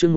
chương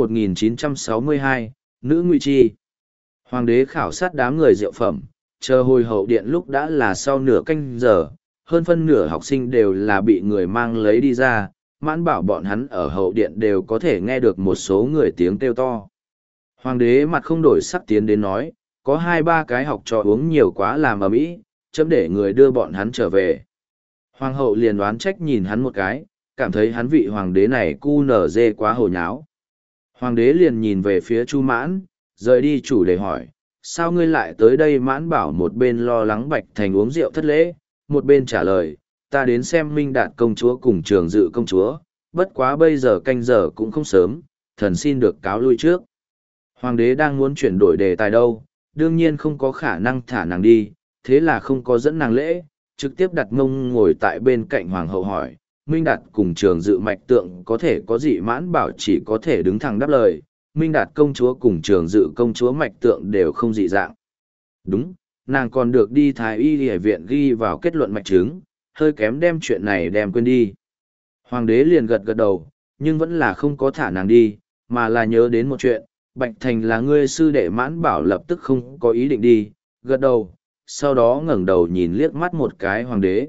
1962, Nữ Ngụy Chi. Hoàng đế khảo sát đám người rượu phẩm, chờ hồi hậu điện lúc đã là sau nửa canh giờ, hơn phân nửa học sinh đều là bị người mang lấy đi ra, Mãn Bảo bọn hắn ở hậu điện đều có thể nghe được một số người tiếng kêu to. Hoàng đế mặt không đổi sắc tiến đến nói, có 2-3 cái học trò uống nhiều quá làm ầm ĩ, chấm để người đưa bọn hắn trở về. Hoàng hậu liền đoán trách nhìn hắn một cái, cảm thấy hắn vị hoàng đế này cu nở dê quá hồ nháo. Hoàng đế liền nhìn về phía Chu Mãn, rời đi chủ đề hỏi, sao ngươi lại tới đây? Mãn Bảo một bên lo lắng Bạch Thành uống rượu thất lễ, một bên trả lời, ta đến xem Minh Đạt công chúa cùng Trường Dự công chúa, bất quá bây giờ canh giờ cũng không sớm, thần xin được cáo lui trước. Hoàng đế đang muốn chuyển đổi đề tài đâu, đương nhiên không có khả năng thả nàng đi, thế là không có dẫn nàng lễ, trực tiếp đặt mông ngồi tại bên cạnh hoàng hậu hỏi, Minh Đạt cùng Trường Dự mạch tượng có thể có gì? Mãn Bảo chỉ có thể đứng thẳng đáp lời, Minh Đạt công chúa cùng Trường Dự công chúa mạch tượng đều không dị dạng. Đúng, nàng còn được đi Thái Y Y viện ghi vào kết luận mạch chứng, hơi kém đem chuyện này đem quên đi. Hoàng đế liền gật gật đầu, nhưng vẫn là không có thả nàng đi, mà là nhớ đến một chuyện, Bạch Thành là ngươi sư đệ. Mãn Bảo lập tức không có ý định đi, gật đầu, sau đó ngẩng đầu nhìn liếc mắt một cái hoàng đế,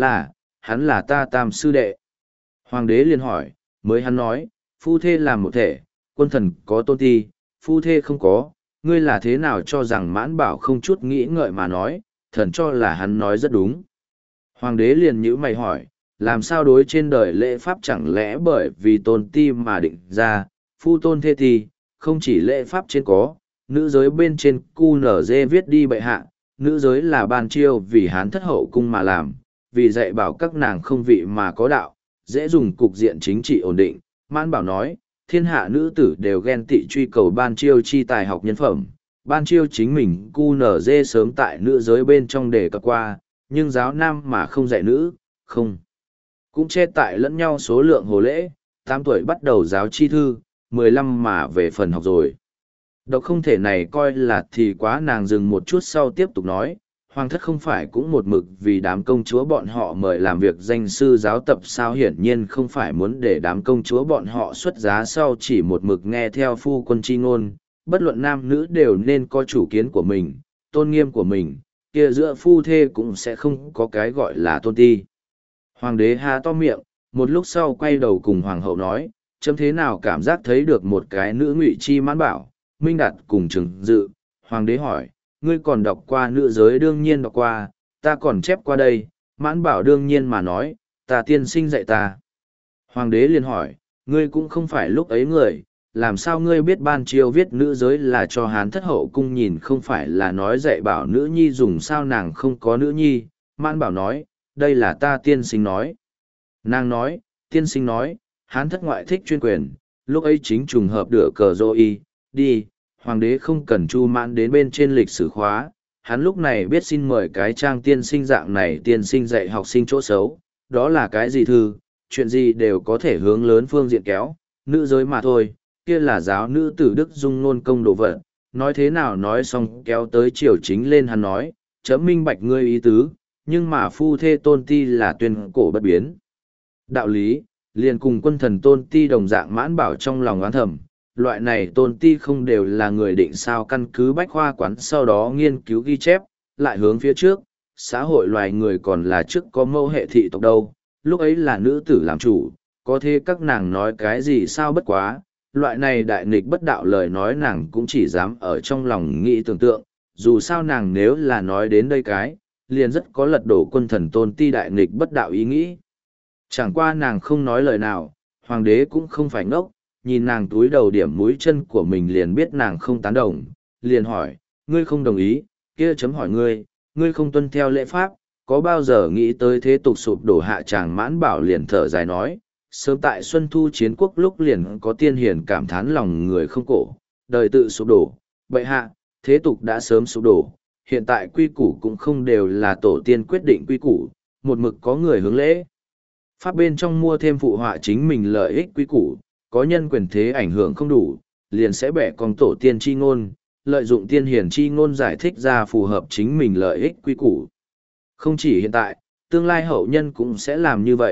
hắn là ta tam sư đệ. Hoàng đế liền hỏi, mới hắn nói, phu thê làm một thể, quân thần có tôn ti, phu thê không có, ngươi là thế nào cho rằng? Mãn Bảo không chút nghĩ ngợi mà nói, thần cho là hắn nói rất đúng. Hoàng đế liền nhíu mày hỏi, làm sao đối trên đời lễ pháp chẳng lẽ bởi vì tôn ti mà định ra, phu tôn thê thì, không chỉ lễ pháp trên có, nữ giới bên trên QNZ viết đi bệ hạ, nữ giới là ban chiêu vì hán thất hậu cung mà làm, vì dạy bảo các nàng không vị mà có đạo, dễ dùng cục diện chính trị ổn định. Mãn Bảo nói, thiên hạ nữ tử đều ghen tị truy cầu ban chiêu chi tài học nhân phẩm, ban chiêu chính mình QNZ sớm tại nữ giới bên trong đề cập qua, nhưng giáo nam mà không dạy nữ, không. Cũng che tại lẫn nhau số lượng hồ lễ, 8 tuổi bắt đầu giáo chi thư, 15 mà về phần học rồi. Độc không thể này coi là thì quá. Nàng dừng một chút sau tiếp tục nói, hoàng thất không phải cũng một mực vì đám công chúa bọn họ mời làm việc danh sư giáo tập sao? Hiển nhiên không phải muốn để đám công chúa bọn họ xuất giá sau chỉ một mực nghe theo phu quân chi ngôn, bất luận nam nữ đều nên có chủ kiến của mình, tôn nghiêm của mình, kia giữa phu thê cũng sẽ không có cái gọi là tôn ti. Hoàng đế há to miệng, một lúc sau quay đầu cùng hoàng hậu nói, chấm thế nào cảm giác thấy được một cái nữ Ngụy Chi? Mãn Bảo, Minh Đạt cùng Trường Dự. Hoàng đế hỏi, ngươi còn đọc qua nữ giới? Đương nhiên đọc qua, ta còn chép qua đây. Mãn Bảo đương nhiên mà nói, ta tiên sinh dạy ta. Hoàng đế liền hỏi, ngươi cũng không phải lúc ấy người, làm sao ngươi biết ban chiêu viết nữ giới là cho hán thất hậu cung nhìn, không phải là nói dạy bảo nữ nhi dùng? Sao nàng không có nữ nhi? Mãn Bảo nói, đây là ta tiên sinh nói. Nàng nói, tiên sinh nói, hán thất ngoại thích chuyên quyền, lúc ấy chính trùng hợp đửa cờ dô y, đi, hoàng đế không cần Chu Mãn đến bên trên lịch sử khóa, hắn lúc này biết xin mời cái trang tiên sinh dạng này tiên sinh dạy học sinh chỗ xấu, đó là cái gì thư, chuyện gì đều có thể hướng lớn phương diện kéo, nữ giới mà thôi, kia là giáo nữ tử đức dung nôn công đồ vật, nói thế nào nói xong kéo tới triều chính lên. Hắn nói, chấm minh bạch ngươi ý tứ, nhưng mà phu thê tôn ti là tuyên cổ bất biến. Đạo lý, liền cùng quân thần tôn ti đồng dạng. Mãn Bảo trong lòng oán thầm, loại này tôn ti không đều là người định sao? Căn cứ bách khoa quán sau đó nghiên cứu ghi chép, lại hướng phía trước, xã hội loài người còn là trước có mẫu hệ thị tộc đâu, lúc ấy là nữ tử làm chủ, có thế các nàng nói cái gì sao? Bất quá, loại này đại nghịch bất đạo lời nói nàng cũng chỉ dám ở trong lòng nghĩ tưởng tượng, dù sao nàng nếu là nói đến đây cái, liền rất có lật đổ quân thần tôn ti đại nghịch bất đạo ý nghĩ. Chẳng qua nàng không nói lời nào, hoàng đế cũng không phải ngốc, nhìn nàng túi đầu điểm mũi chân của mình liền biết nàng không tán đồng, liền hỏi, ngươi không đồng ý, kia chấm hỏi ngươi không tuân theo lễ pháp, có bao giờ nghĩ tới thế tục sụp đổ hạ tràng? Mãn Bảo liền thở dài nói, sớm tại Xuân Thu chiến quốc lúc liền có tiên hiền cảm thán lòng người không cổ, đời tự sụp đổ, bệ hạ, thế tục đã sớm sụp đổ, hiện tại quy củ cũng không đều là tổ tiên quyết định quy củ, một mực có người hướng lễ pháp bên trong mua thêm phụ họa chính mình lợi ích quy củ, có nhân quyền thế ảnh hưởng không đủ, liền sẽ bẻ cong tổ tiên chi ngôn, lợi dụng tiên hiền chi ngôn giải thích ra phù hợp chính mình lợi ích quy củ. Không chỉ hiện tại, tương lai hậu nhân cũng sẽ làm như vậy,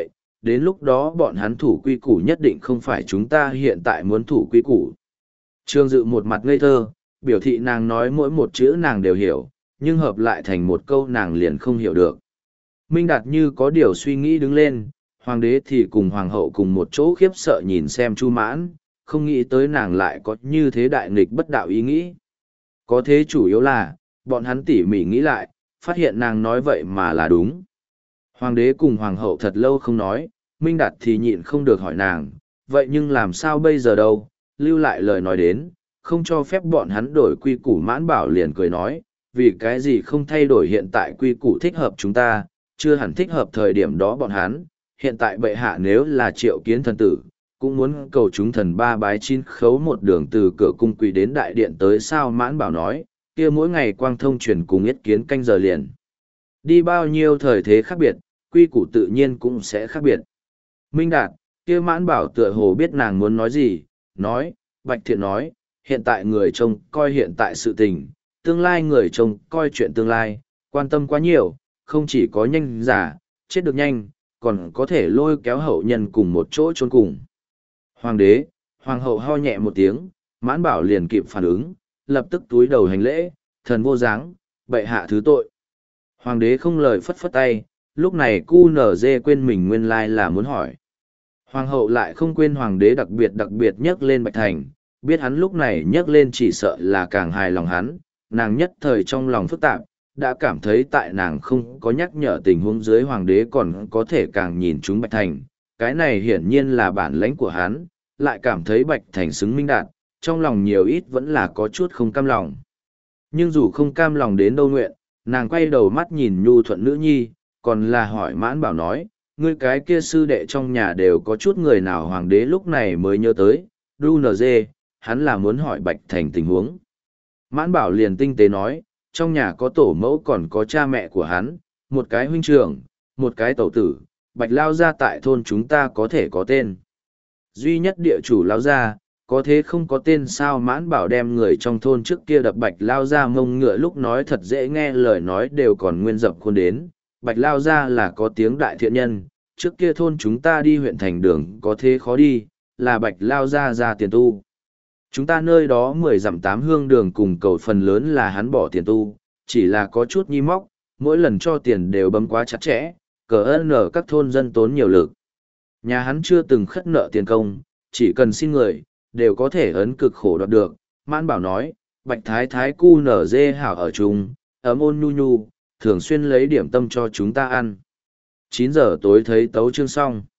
đến lúc đó bọn hắn thủ quy củ nhất định không phải chúng ta hiện tại muốn thủ quy củ. Trương Dự một mặt ngây thơ, biểu thị nàng nói mỗi một chữ nàng đều hiểu, nhưng hợp lại thành một câu nàng liền không hiểu được. Minh Đạt như có điều suy nghĩ đứng lên, hoàng đế thì cùng hoàng hậu cùng một chỗ khiếp sợ nhìn xem Chu Mãn, không nghĩ tới nàng lại có như thế đại nghịch bất đạo ý nghĩ. Có thế chủ yếu là, bọn hắn tỉ mỉ nghĩ lại, phát hiện nàng nói vậy mà là đúng. Hoàng đế cùng hoàng hậu thật lâu không nói, Minh Đạt thì nhịn không được hỏi nàng, vậy nhưng làm sao bây giờ đâu, lưu lại lời nói đến, không cho phép bọn hắn đổi quy củ. Mãn Bảo liền cười nói, vì cái gì không thay đổi hiện tại quy củ thích hợp chúng ta, chưa hẳn thích hợp thời điểm đó bọn hắn, hiện tại bệ hạ nếu là Triệu Kiến thần tử, cũng muốn cầu chúng thần ba bái chín khấu một đường từ cửa cung quỳ đến đại điện tới sao. Mãn Bảo nói, kia mỗi ngày quang thông truyền cùng yết kiến canh giờ liền. Đi bao nhiêu thời thế khác biệt, quy củ tự nhiên cũng sẽ khác biệt. Minh Đạt, kia Mãn Bảo tựa hồ biết nàng muốn nói gì, nói, Bạch Thiện nói, hiện tại người trông coi hiện tại sự tình, tương lai người trông coi chuyện tương lai, quan tâm quá nhiều, không chỉ có nhanh giả, chết được nhanh, còn có thể lôi kéo hậu nhân cùng một chỗ chôn cùng. Hoàng đế, hoàng hậu ho nhẹ một tiếng, Mãn Bảo liền kịp phản ứng, lập tức túi đầu hành lễ, thần vô dáng, bệ hạ thứ tội. Hoàng đế không lời phất phất tay, lúc này cu nở dê quên mình nguyên lai là muốn hỏi. Hoàng hậu lại không quên hoàng đế đặc biệt nhắc lên Bạch Thành, biết hắn lúc này nhắc lên chỉ sợ là càng hài lòng hắn, nàng nhất thời trong lòng phức tạp, đã cảm thấy tại nàng không có nhắc nhở tình huống dưới hoàng đế còn có thể càng nhìn chúng Bạch Thành, cái này hiển nhiên là bản lãnh của hắn, lại cảm thấy Bạch Thành xứng Minh Đạt, trong lòng nhiều ít vẫn là có chút không cam lòng. Nhưng dù không cam lòng đến đâu nguyện, nàng quay đầu mắt nhìn nhu thuận nữ nhi, còn là hỏi Mãn Bảo nói, ngươi cái kia sư đệ trong nhà đều có chút người nào. Hoàng đế lúc này mới nhớ tới, đu nờ dê, hắn là muốn hỏi Bạch Thành tình huống. Mãn Bảo liền tinh tế nói, trong nhà có tổ mẫu còn có cha mẹ của hắn, một cái huynh trưởng, một cái tẩu tử, Bạch Lao Gia tại thôn chúng ta có thể có tên. Duy nhất địa chủ Lao Gia, có thế không có tên sao. Mãn Bảo đem người trong thôn trước kia đập Bạch Lao Gia mông ngựa lúc nói thật dễ nghe, lời nói đều còn nguyên dập khuôn đến. Bạch Lao Gia là có tiếng đại thiện nhân, trước kia thôn chúng ta đi huyện thành đường có thế khó đi, là Bạch Lao Gia ra tiền tu. Chúng ta nơi đó 10 dặm 8 hương đường cùng cầu phần lớn là hắn bỏ tiền tu, chỉ là có chút nhi móc, mỗi lần cho tiền đều bấm quá chặt chẽ, cờ ơn ở các thôn dân tốn nhiều lực. Nhà hắn chưa từng khất nợ tiền công, chỉ cần xin người, đều có thể ấn cực khổ đoạt được. Mãn Bảo nói, Bạch Thái Thái cu nở dê hảo ở chung, ấm ôn nhu nhu, thường xuyên lấy điểm tâm cho chúng ta ăn. 9 giờ tối thấy tấu chương xong.